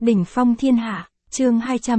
Đỉnh phong thiên hạ, chương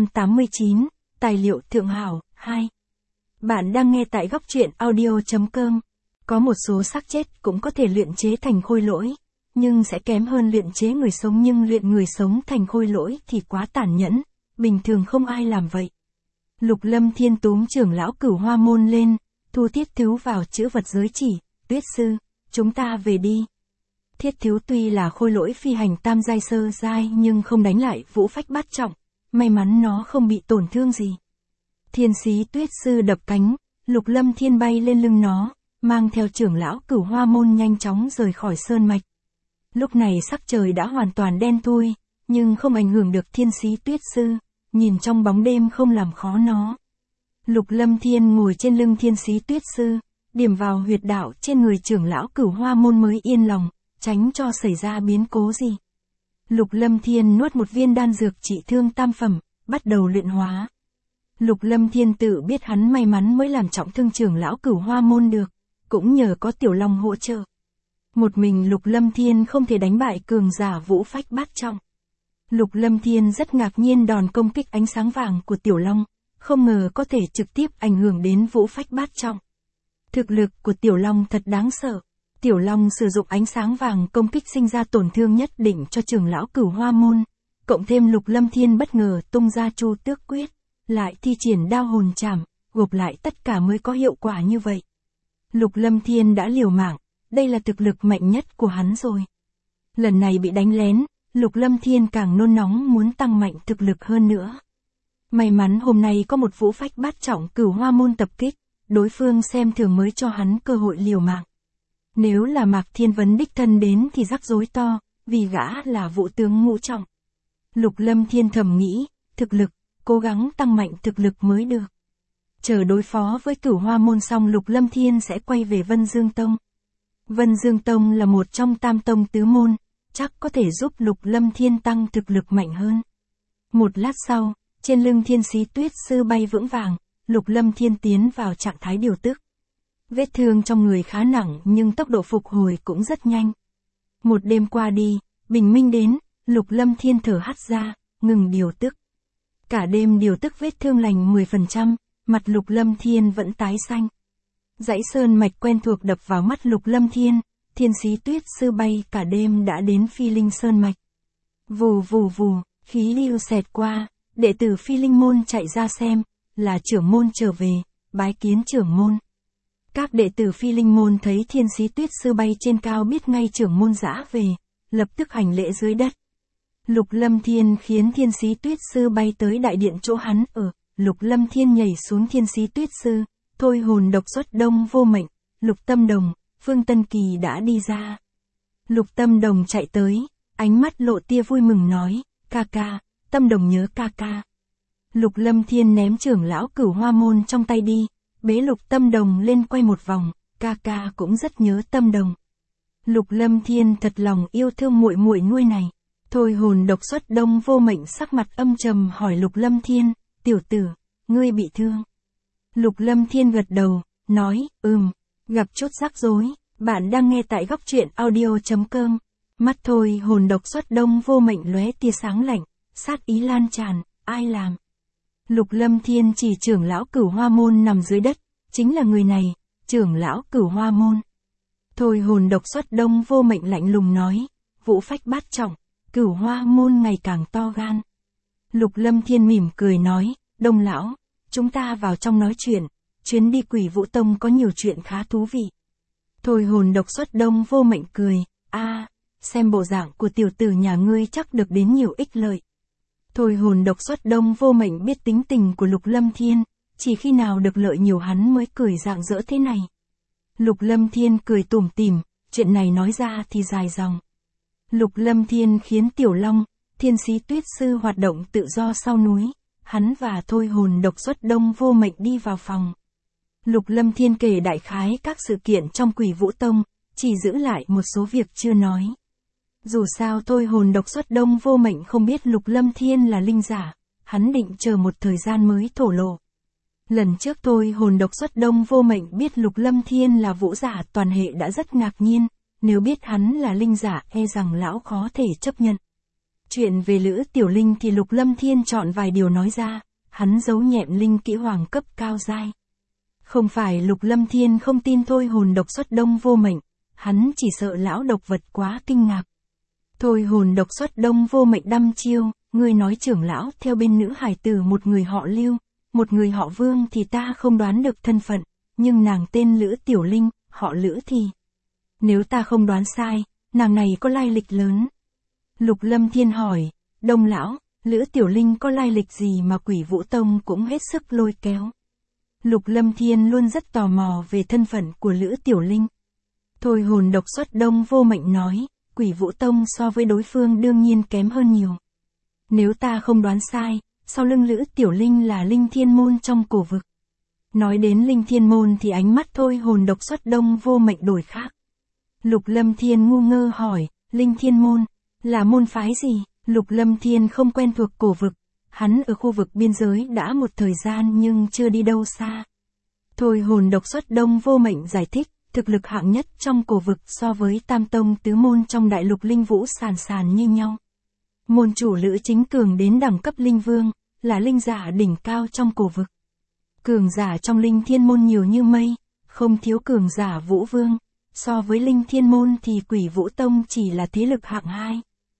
289, tài liệu thượng hảo, 2. Bạn đang nghe tại góc truyện audio.com. Có một số xác chết cũng có thể luyện chế thành khôi lỗi, nhưng sẽ kém hơn luyện chế người sống, nhưng luyện người sống thành khôi lỗi thì quá tàn nhẫn, bình thường không ai làm vậy. Lục Lâm Thiên túm trưởng lão Cửu Hoa Môn lên, thu Thiết Thiếu vào chữ vật giới chỉ, Tuyết sư, chúng ta về đi. Thiết Thiếu tuy là khôi lỗi phi hành tam giai sơ giai nhưng không đánh lại vũ phách bát trọng, may mắn nó không bị tổn thương gì. Thiên sĩ Tuyết sư đập cánh, Lục Lâm Thiên bay lên lưng nó, mang theo trưởng lão Cửu Hoa Môn nhanh chóng rời khỏi sơn mạch. Lúc này sắc trời đã hoàn toàn đen thui, nhưng không ảnh hưởng được thiên sĩ Tuyết sư, nhìn trong bóng đêm không làm khó nó. Lục Lâm Thiên ngồi trên lưng thiên sĩ Tuyết sư, điểm vào huyệt đạo trên người trưởng lão Cửu Hoa Môn mới yên lòng, tránh cho xảy ra biến cố gì. Lục Lâm Thiên nuốt một viên đan dược trị thương tam phẩm, bắt đầu luyện hóa. Lục Lâm Thiên tự biết hắn may mắn mới làm trọng thương trưởng lão Cửu Hoa Môn được, cũng nhờ có Tiểu Long hỗ trợ. Một mình Lục Lâm Thiên không thể đánh bại cường giả vũ phách bát trọng. Lục Lâm Thiên rất ngạc nhiên đòn công kích ánh sáng vàng của Tiểu Long, không ngờ có thể trực tiếp ảnh hưởng đến vũ phách bát trọng. Thực lực của Tiểu Long thật đáng sợ. Tiểu Long sử dụng ánh sáng vàng công kích sinh ra tổn thương nhất định cho trưởng lão Cửu Hoa Môn, cộng thêm Lục Lâm Thiên bất ngờ tung ra Chu Tước Quyết, lại thi triển đao hồn trảm, gộp lại tất cả mới có hiệu quả như vậy. Lục Lâm Thiên đã liều mạng, đây là thực lực mạnh nhất của hắn rồi. Lần này bị đánh lén, Lục Lâm Thiên càng nôn nóng muốn tăng mạnh thực lực hơn nữa. May mắn hôm nay có một vũ phách bát trọng Cửu Hoa Môn tập kích, đối phương xem thường mới cho hắn cơ hội liều mạng. Nếu là Mạc Thiên Vấn đích thân đến thì rắc rối to, vì gã là vũ tướng ngũ trọng. Lục Lâm Thiên thầm nghĩ, thực lực, cố gắng tăng mạnh thực lực mới được. Chờ đối phó với Cửu Hoa Môn xong Lục Lâm Thiên sẽ quay về Vân Dương Tông. Vân Dương Tông là một trong tam tông tứ môn, chắc có thể giúp Lục Lâm Thiên tăng thực lực mạnh hơn. Một lát sau, trên lưng thiên sĩ Tuyết sư bay vững vàng, Lục Lâm Thiên tiến vào trạng thái điều tức. Vết thương trong người khá nặng nhưng tốc độ phục hồi cũng rất nhanh. Một đêm qua đi, bình minh đến, Lục Lâm Thiên thở hắt ra, ngừng điều tức. Cả đêm điều tức vết thương lành 10%, mặt Lục Lâm Thiên vẫn tái xanh. Dãy sơn mạch quen thuộc đập vào mắt Lục Lâm Thiên, thiên sĩ Tuyết sư bay cả đêm đã đến Phi Linh sơn mạch. Vù vù vù, khí lưu xẹt qua, đệ tử Phi Linh môn chạy ra xem, là trưởng môn trở về, bái kiến trưởng môn. Các đệ tử Phi Linh môn thấy thiên sĩ Tuyết sư bay trên cao biết ngay trưởng môn dã về, lập tức hành lễ dưới đất. Lục Lâm Thiên khiến thiên sĩ Tuyết sư bay tới đại điện chỗ hắn ở, Lục Lâm Thiên nhảy xuống thiên sĩ Tuyết sư, thôi hồn độc xuất Đông Vô Mệnh, Lục Tâm Đồng, Phương Tân Kỳ đã đi ra. Lục Tâm Đồng chạy tới, ánh mắt lộ tia vui mừng nói, ca ca, Tâm Đồng nhớ ca ca. Lục Lâm Thiên ném trưởng lão Cửu Hoa Môn trong tay đi, bế Lục Tâm Đồng lên quay một vòng, ca ca cũng rất nhớ Tâm Đồng. Lục Lâm Thiên thật lòng yêu thương muội muội nuôi này. Thôi hồn độc xuất Đông Vô Mệnh sắc mặt âm trầm hỏi Lục Lâm Thiên, tiểu tử, ngươi bị thương. Lục Lâm Thiên gật đầu, nói, gặp chút rắc rối, bạn đang nghe tại góc truyện audio.com. Mắt thôi hồn độc xuất Đông Vô Mệnh lóe tia sáng lạnh, sát ý lan tràn, ai làm? Lục Lâm Thiên chỉ trưởng lão Cửu Hoa Môn nằm dưới đất, chính là người này, trưởng lão Cửu Hoa Môn. Thôi hồn độc xuất Đông Vô Mệnh lạnh lùng nói, vũ phách bát trọng, Cửu Hoa Môn ngày càng to gan. Lục Lâm Thiên mỉm cười nói, Đông lão, chúng ta vào trong nói chuyện, chuyến đi Quỷ Vũ Tông có nhiều chuyện khá thú vị. Thôi hồn độc xuất Đông Vô Mệnh cười, xem bộ dạng của tiểu tử nhà ngươi chắc được đến nhiều ích lợi. Thôi hồn độc xuất Đông Vô Mệnh biết tính tình của Lục Lâm Thiên, chỉ khi nào được lợi nhiều hắn mới cười rạng rỡ thế này. Lục Lâm Thiên cười tủm tỉm, chuyện này nói ra thì dài dòng. Lục Lâm Thiên khiến Tiểu Long, thiên sĩ Tuyết sư hoạt động tự do sau núi, hắn và thôi hồn độc xuất Đông Vô Mệnh đi vào phòng. Lục Lâm Thiên kể đại khái các sự kiện trong Quỷ Vũ Tông, chỉ giữ lại một số việc chưa nói. Dù sao thôi hồn độc xuất Đông Vô Mệnh không biết Lục Lâm Thiên là linh giả, hắn định chờ một thời gian mới thổ lộ. Lần trước thôi hồn độc xuất Đông Vô Mệnh biết Lục Lâm Thiên là vũ giả toàn hệ đã rất ngạc nhiên, nếu biết hắn là linh giả e rằng lão khó thể chấp nhận. Chuyện về Lữ Tiểu Linh thì Lục Lâm Thiên chọn vài điều nói ra, hắn giấu nhẹm linh kỹ hoàng cấp cao giai. Không phải Lục Lâm Thiên không tin thôi hồn độc xuất đông vô mệnh, hắn chỉ sợ lão độc vật quá kinh ngạc. Thôi hồn độc xuất đông vô mệnh đăm chiêu, ngươi nói trưởng lão theo bên nữ hải tử một người họ Lưu, một người họ Vương thì ta không đoán được thân phận, nhưng nàng tên Lữ Tiểu Linh, họ Lữ thì. Nếu ta không đoán sai, nàng này có lai lịch lớn. Lục Lâm Thiên hỏi, Đông lão, Lữ Tiểu Linh có lai lịch gì mà Quỷ Vũ Tông cũng hết sức lôi kéo. Lục Lâm Thiên luôn rất tò mò về thân phận của Lữ Tiểu Linh. Thôi hồn độc xuất đông vô mệnh nói, Quỷ Vũ Tông so với đối phương đương nhiên kém hơn nhiều. Nếu ta không đoán sai, sau lưng Lữ Tiểu Linh là Linh Thiên Môn trong cổ vực. Nói đến Linh Thiên Môn thì ánh mắt thôi hồn độc xuất đông vô mệnh đổi khác. Lục Lâm Thiên ngu ngơ hỏi, Linh Thiên Môn, là môn phái gì? Lục Lâm Thiên không quen thuộc cổ vực, hắn ở khu vực biên giới đã một thời gian nhưng chưa đi đâu xa. Thôi hồn độc xuất đông vô mệnh giải thích, thực lực hạng nhất trong cổ vực so với tam tông tứ môn trong đại lục linh vũ sàn sàn như nhau. Môn chủ Lữ chính cường đến đẳng cấp linh vương, là linh giả đỉnh cao trong cổ vực. Cường giả trong Linh Thiên Môn nhiều như mây, không thiếu cường giả Vũ Vương. So với Linh Thiên Môn thì Quỷ Vũ Tông chỉ là thế lực hạng 2.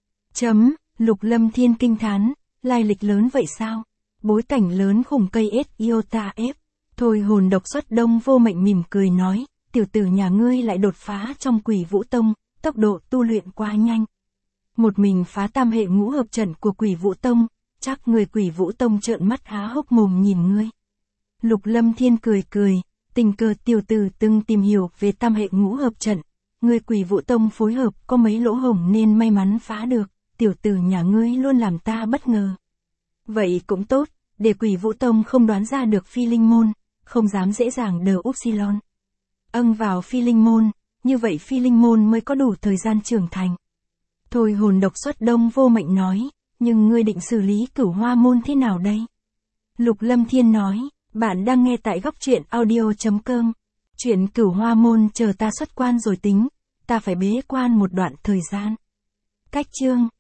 Lục Lâm Thiên kinh thán, lai lịch lớn vậy sao? Bối cảnh lớn khủng cây Iota F. Thôi hồn độc xuất đông vô mệnh mỉm cười nói, tiểu tử nhà ngươi lại đột phá trong Quỷ Vũ Tông, tốc độ tu luyện quá nhanh. Một mình phá tam hệ ngũ hợp trận của Quỷ Vũ Tông, chắc người Quỷ Vũ Tông trợn mắt há hốc mồm nhìn ngươi. Lục Lâm Thiên cười cười, tình cờ tiểu tử từng tìm hiểu về tam hệ ngũ hợp trận, người Quỷ Vũ Tông phối hợp có mấy lỗ hổng nên may mắn phá được, tiểu tử nhà ngươi luôn làm ta bất ngờ. Vậy cũng tốt, để Quỷ Vũ Tông không đoán ra được Phi Linh Môn, không dám dễ dàng đờ Upsilon. Vào Phi Linh Môn, như vậy Phi Linh Môn mới có đủ thời gian trưởng thành. Thôi hồn độc xuất đông vô mệnh nói, nhưng ngươi định xử lý Cửu Hoa Môn thế nào đây? Lục Lâm Thiên nói, bạn đang nghe tại góc truyện audio.com. Chuyện Cửu Hoa Môn chờ ta xuất quan rồi tính, ta phải bế quan một đoạn thời gian. Cách chương